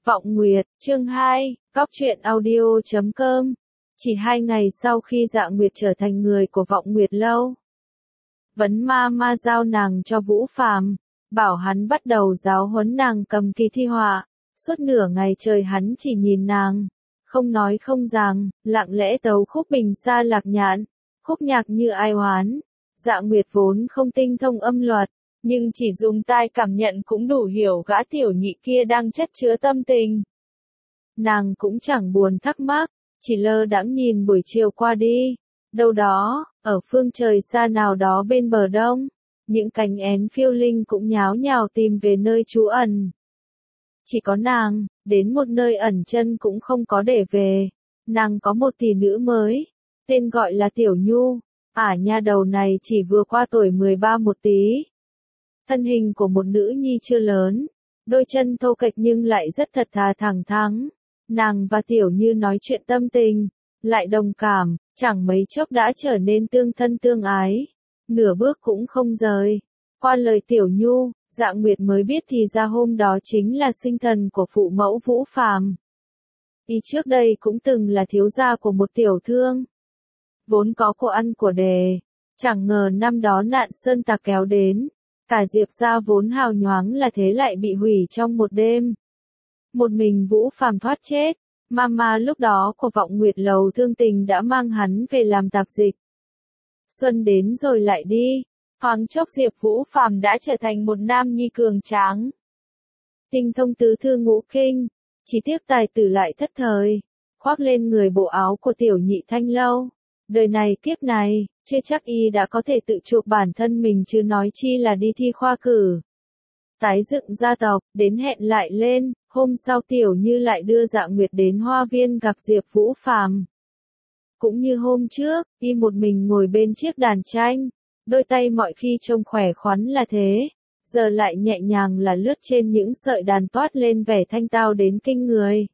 Vọng Nguyệt, chương 2, Cóc truyện audio.com. Chỉ 2 ngày sau khi Dạ Nguyệt trở thành người của Vọng Nguyệt Lâu, Vấn Ma giao nàng cho Vũ Phàm, bảo hắn bắt đầu giáo huấn nàng cầm kỳ thi họa. Suốt nửa ngày trời hắn chỉ nhìn nàng, không nói không rằng, lặng lẽ tấu khúc Bình Sa Lạc Nhạn, khúc nhạc như ai oán. Dạ Nguyệt vốn không tinh thông âm luật, nhưng chỉ dùng tai cảm nhận cũng đủ hiểu gã tiểu nhị kia đang chất chứa tâm tình. Nàng cũng chẳng buồn thắc mắc, chỉ lơ đãng nhìn buổi chiều qua đi. Đâu đó, ở phương trời xa nào đó bên bờ đông, những cánh én phiêu linh cũng nháo nhào tìm về nơi trú ẩn. Chỉ có nàng, đến một nơi ẩn chân cũng không có để về. Nàng có một tỷ nữ mới, tên gọi là Tiểu Nhu. Nha đầu này chỉ vừa qua tuổi 13 một tí. Thân hình của một nữ nhi chưa lớn, đôi chân thô kệch nhưng lại rất thật thà thẳng thắn. Nàng và Tiểu Như nói chuyện tâm tình, lại đồng cảm, chẳng mấy chốc đã trở nên tương thân tương ái. Nửa bước cũng không rời. Qua lời Tiểu Nhu, Dạ Nguyệt mới biết thì ra hôm đó chính là sinh thần của phụ mẫu Vũ Phàm. Y trước đây cũng từng là thiếu gia của một tiểu thương, vốn có của ăn của đề. Chẳng ngờ năm đó nạn sơn tặc kéo đến, cả Diệp gia vốn hào nhoáng là thế lại bị hủy trong một đêm. Một mình Vũ Phàm thoát chết. Mama lúc đó của Vọng Nguyệt Lầu thương tình đã mang hắn về làm tạp dịch. Xuân đến rồi lại đi, thoáng chốc Diệp Vũ Phàm đã trở thành một nam nhi cường tráng. Tinh thông tứ thư ngũ kinh, chỉ tiếc tài tử lại thất thời, khoác lên người bộ áo của tiểu nhị Thanh Lâu. Đời này kiếp này, chưa chắc y đã có thể tự chuộc bản thân mình chứ nói chi là đi thi khoa cử. Tái dựng gia tộc, đến hẹn lại lên, hôm sau Tiểu Như lại đưa Dạ Nguyệt đến hoa viên gặp Diệp Vũ Phàm. Cũng như hôm trước, y một mình ngồi bên chiếc đàn tranh, đôi tay mọi khi trông khỏe khoắn là thế, giờ lại nhẹ nhàng là lướt trên những sợi đàn toát lên vẻ thanh tao đến kinh người.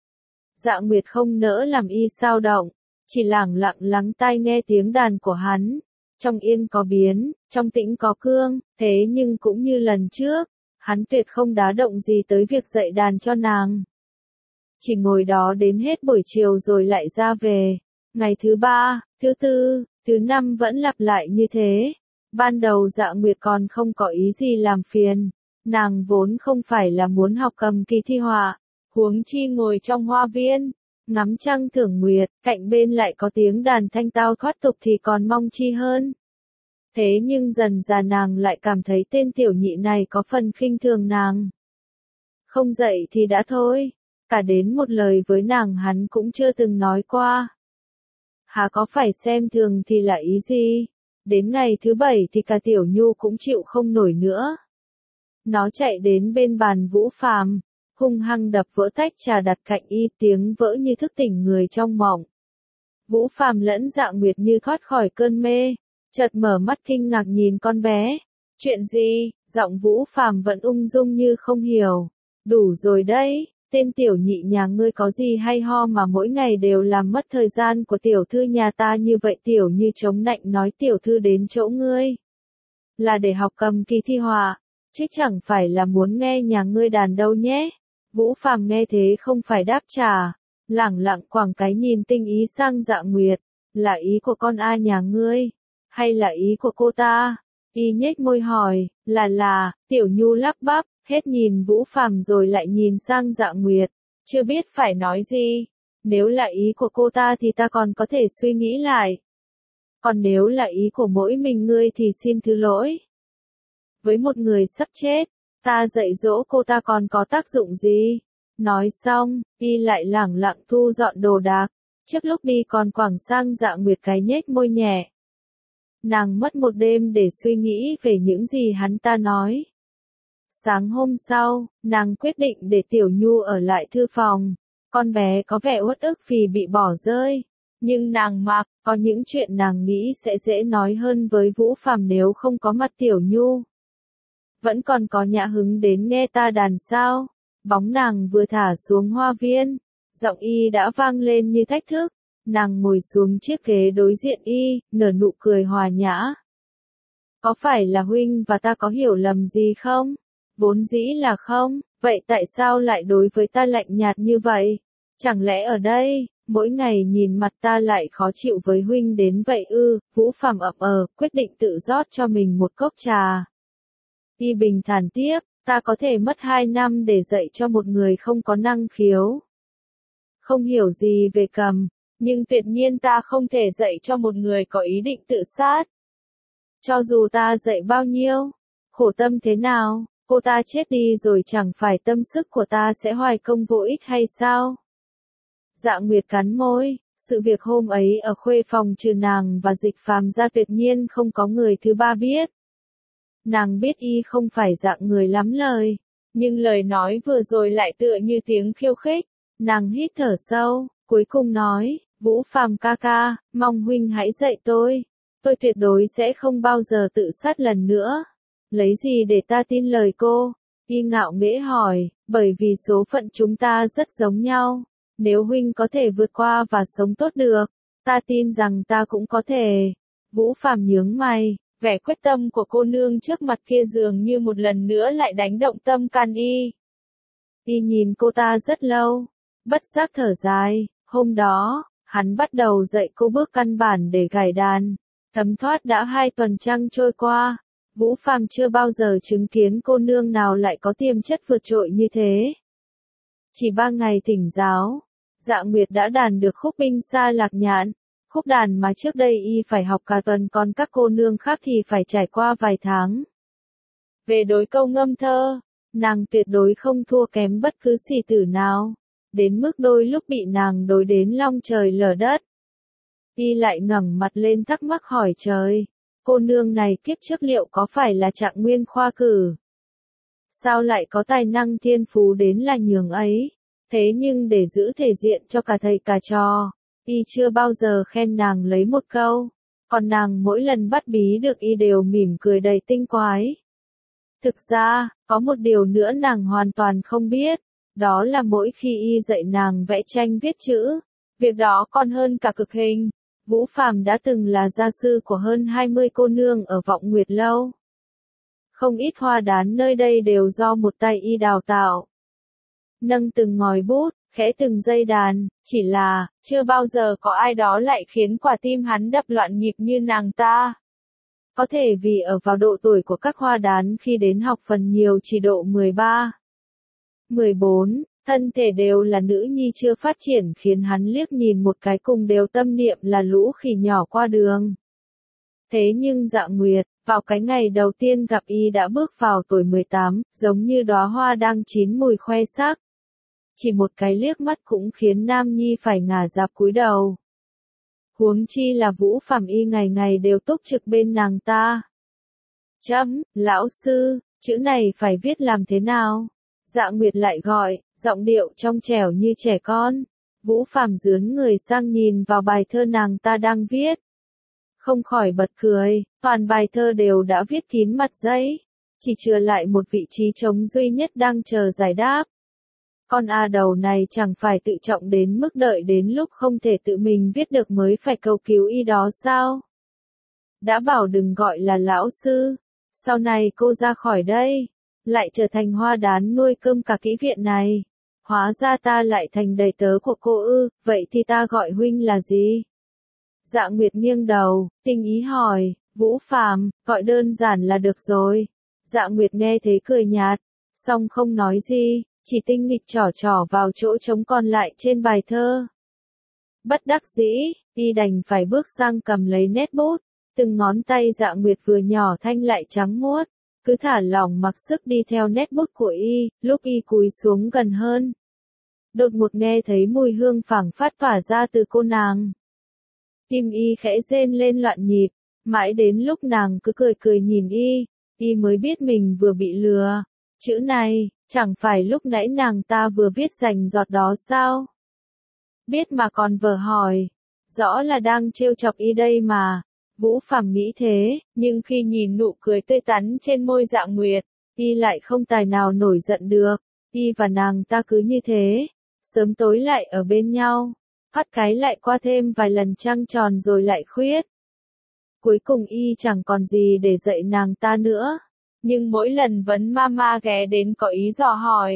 Dạ Nguyệt không nỡ làm y xao động, chỉ lẳng lặng lắng tai nghe tiếng đàn của hắn. Trong yên có biến, trong tĩnh có cương, thế nhưng cũng như lần trước, hắn tuyệt không đá động gì tới việc dạy đàn cho nàng. Chỉ ngồi đó đến hết buổi chiều rồi lại ra về. Ngày thứ 3, thứ 4, thứ 5 vẫn lặp lại như thế. Ban đầu Dạ Nguyệt còn không có ý gì làm phiền. Nàng vốn không phải là muốn học cầm kỳ thi họa, huống chi ngồi trong hoa viên, ngắm trăng thưởng nguyệt, cạnh bên lại có tiếng đàn thanh tao thoát tục thì còn mong chi hơn. Thế nhưng dần dà nàng lại cảm thấy tên tiểu nhị này có phần khinh thường nàng. Không dậy thì đã thôi, cả đến một lời với nàng hắn cũng chưa từng nói qua. Hà có phải xem thường thì là ý gì? Đến ngày thứ 7 thì cả Tiểu Nhu cũng chịu không nổi nữa. Nó chạy đến bên bàn Vũ Phàm, hung hăng đập vỡ tách trà đặt cạnh y, tiếng vỡ như thức tỉnh người trong mộng. Vũ Phàm lẫn Dạ Nguyệt như thoát khỏi cơn mê, chợt mở mắt kinh ngạc nhìn con bé. Chuyện gì? Giọng Vũ Phàm vẫn ung dung như không hiểu. Đủ rồi đấy, tên tiểu nhị nhà ngươi có gì hay ho mà mỗi ngày đều làm mất thời gian của tiểu thư nhà ta như vậy. Tiểu Như chống nạnh nói tiểu thư đến chỗ ngươi là để học cầm kỳ thi họa, chứ chẳng phải là muốn nghe nhà ngươi đàn đâu nhé. Vũ Phàm nghe thế không phải đáp trả, lẳng lặng quẳng cái nhìn tinh ý sang Dạ Nguyệt. Là ý của con ai nhà ngươi? Hay là ý của cô ta? Y nhếch môi hỏi, Tiểu Nhu lắp bắp, hết nhìn Vũ Phàm rồi lại nhìn sang Dạ Nguyệt, chưa biết phải nói gì. Nếu là ý của cô ta thì ta còn có thể suy nghĩ lại. Còn nếu là ý của mỗi mình ngươi thì xin thứ lỗi. Với một người sắp chết, ta dạy dỗ cô ta còn có tác dụng gì? Nói xong, y lại lẳng lặng thu dọn đồ đạc, trước lúc đi còn quẳng sang Dạ Nguyệt cái nhếch môi nhẹ. Nàng mất một đêm để suy nghĩ về những gì hắn ta nói. Sáng hôm sau, nàng quyết định để Tiểu Nhu ở lại thư phòng. Con bé có vẻ uất ức vì bị bỏ rơi, nhưng nàng mặc, có những chuyện nàng nghĩ sẽ dễ nói hơn với Vũ Phàm nếu không có mặt Tiểu Nhu. Vẫn còn có nhã hứng đến nghe ta đàn sao? Bóng nàng vừa thả xuống hoa viên, giọng y đã vang lên như thách thức. Nàng ngồi xuống chiếc ghế đối diện y, nở nụ cười hòa nhã. Có phải là huynh và ta có hiểu lầm gì không? Vốn dĩ là không, vậy tại sao lại đối với ta lạnh nhạt như vậy? Chẳng lẽ ở đây, mỗi ngày nhìn mặt ta lại khó chịu với huynh đến vậy ư? Vũ Phàm quyết định tự rót cho mình một cốc trà. Y bình thản tiếp, ta có thể mất 2 năm để dạy cho một người không có năng khiếu. Không hiểu gì về cầm, nhưng tuyệt nhiên ta không thể dạy cho một người có ý định tự sát. Cho dù ta dạy bao nhiêu, khổ tâm thế nào, cô ta chết đi rồi chẳng phải tâm sức của ta sẽ hoài công vô ích hay sao? Dạ Nguyệt cắn môi, sự việc hôm ấy ở khuê phòng trừ nàng và Dịch Phàm ra tuyệt nhiên không có người thứ ba biết. Nàng biết y không phải dạng người lắm lời, nhưng lời nói vừa rồi lại tựa như tiếng khiêu khích. Nàng hít thở sâu, cuối cùng nói, Vũ Phàm ca ca, mong huynh hãy dạy tôi tuyệt đối sẽ không bao giờ tự sát lần nữa. Lấy gì để ta tin lời cô? Y ngạo nghễ hỏi, bởi vì số phận chúng ta rất giống nhau. Nếu huynh có thể vượt qua và sống tốt được, ta tin rằng ta cũng có thể. Vũ Phàm nhướng mày, vẻ quyết tâm của cô nương trước mặt kia dường như một lần nữa lại đánh động tâm can y. Y nhìn cô ta rất lâu, bất giác thở dài. Hôm đó, hắn bắt đầu dạy cô bước căn bản để gảy đàn. Thấm thoát đã 2 tuần trăng trôi qua, Vũ Phàm chưa bao giờ chứng kiến cô nương nào lại có tiềm chất vượt trội như thế. Chỉ 3 ngày thỉnh giáo, Dạ Nguyệt đã đàn được khúc Binh Sa Lạc Nhạn, khúc đàn mà trước đây y phải học cả tuần, còn các cô nương khác thì phải trải qua vài tháng. Về đối câu ngâm thơ, nàng tuyệt đối không thua kém bất cứ sĩ tử nào, đến mức đôi lúc bị nàng đối đến long trời lở đất. Y lại ngẩng mặt lên thắc mắc hỏi trời, cô nương này kiếp trước liệu có phải là Trạng Nguyên khoa cử? Sao lại có tài năng thiên phú đến là nhường ấy? Thế nhưng để giữ thể diện cho cả thầy cả trò, y chưa bao giờ khen nàng lấy một câu, còn nàng mỗi lần bắt bí được y đều mỉm cười đầy tinh quái. Thực ra, có một điều nữa nàng hoàn toàn không biết, đó là mỗi khi y dạy nàng vẽ tranh viết chữ, việc đó còn hơn cả cực hình. Vũ Phàm đã từng là gia sư của hơn 20 cô nương ở Vọng Nguyệt Lâu. Không ít hoa đán nơi đây đều do một tay y đào tạo. Nâng từng ngòi bút, khẽ từng dây đàn, chỉ là, chưa bao giờ có ai đó lại khiến quả tim hắn đập loạn nhịp như nàng ta. Có thể vì ở vào độ tuổi của các hoa đán khi đến học phần nhiều chỉ độ 13, 14, thân thể đều là nữ nhi chưa phát triển khiến hắn liếc nhìn một cái cùng đều tâm niệm là lũ khỉ nhỏ qua đường. Thế nhưng Dạ Nguyệt, vào cái ngày đầu tiên gặp y đã bước vào tuổi 18, giống như đóa hoa đang chín mùi khoe sắc. Chỉ một cái liếc mắt cũng khiến Nam Nhi phải ngả dạp cúi đầu. Huống chi là Vũ Phàm y ngày ngày đều túc trực bên nàng ta. Lão sư, chữ này phải viết làm thế nào? Dạ Nguyệt lại gọi, giọng điệu trong trẻo như trẻ con. Vũ Phàm dướn người sang nhìn vào bài thơ nàng ta đang viết. Không khỏi bật cười, toàn bài thơ đều đã viết kín mặt giấy. Chỉ chừa lại một vị trí trống duy nhất đang chờ giải đáp. Con A đầu này chẳng phải tự trọng đến mức đợi đến lúc không thể tự mình viết được mới phải cầu cứu y đó sao? Đã bảo đừng gọi là lão sư, sau này cô ra khỏi đây, lại trở thành hoa đán nuôi cơm cả kỹ viện này. Hóa ra ta lại thành đầy tớ của cô ư, vậy thì ta gọi huynh là gì? Dạ Nguyệt nghiêng đầu, tinh ý hỏi, Vũ Phàm, gọi đơn giản là được rồi. Dạ Nguyệt nghe thế cười nhạt, song không nói gì, chỉ tinh nghịch trỏ trỏ vào chỗ trống còn lại trên bài thơ. Bất đắc dĩ, y đành phải bước sang cầm lấy nét bút, từng ngón tay Dạ Nguyệt vừa nhỏ thanh lại trắng muốt, cứ thả lỏng mặc sức đi theo nét bút của y, lúc y cúi xuống gần hơn. Đột ngột nghe thấy mùi hương phảng phát tỏa ra từ cô nàng. Tim y khẽ rên lên loạn nhịp, mãi đến lúc nàng cứ cười cười nhìn y mới biết mình vừa bị lừa. Chữ này, chẳng phải lúc nãy nàng ta vừa viết dành giọt đó sao? Biết mà còn vờ hỏi, rõ là đang trêu chọc y đây mà. Vũ Phàm nghĩ thế, nhưng khi nhìn nụ cười tươi tắn trên môi Dạ Nguyệt, y lại không tài nào nổi giận được. Y và nàng ta cứ như thế, sớm tối lại ở bên nhau, phát cái lại qua thêm vài lần trăng tròn rồi lại khuyết. Cuối cùng y chẳng còn gì để dạy nàng ta nữa, nhưng mỗi lần vấn mama ghé đến có ý dò hỏi,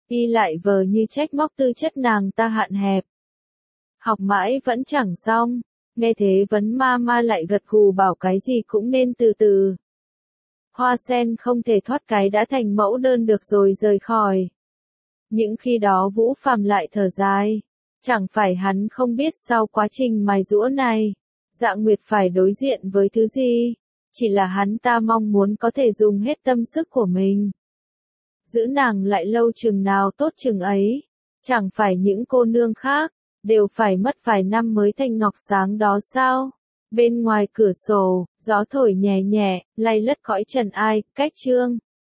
Y lại vờ như trách móc tư chất nàng ta hạn hẹp. Học mãi vẫn chẳng xong, nghe thế Vấn Ma Ma lại gật gù bảo cái gì cũng nên từ từ. Hoa sen không thể thoát cái đã thành mẫu đơn được rồi rời khỏi. Những khi đó Vũ Phàm lại thở dài. Chẳng phải hắn không biết sau quá trình mài giũa này, Dạ Nguyệt phải đối diện với thứ gì. Chỉ là hắn ta mong muốn có thể dùng hết tâm sức của mình. Giữ nàng lại lâu chừng nào tốt chừng ấy. Chẳng phải những cô nương khác, đều phải mất vài năm mới thành ngọc sáng đó sao? Bên ngoài cửa sổ, gió thổi nhẹ nhẹ, lay lất cõi trần ai, cách chương.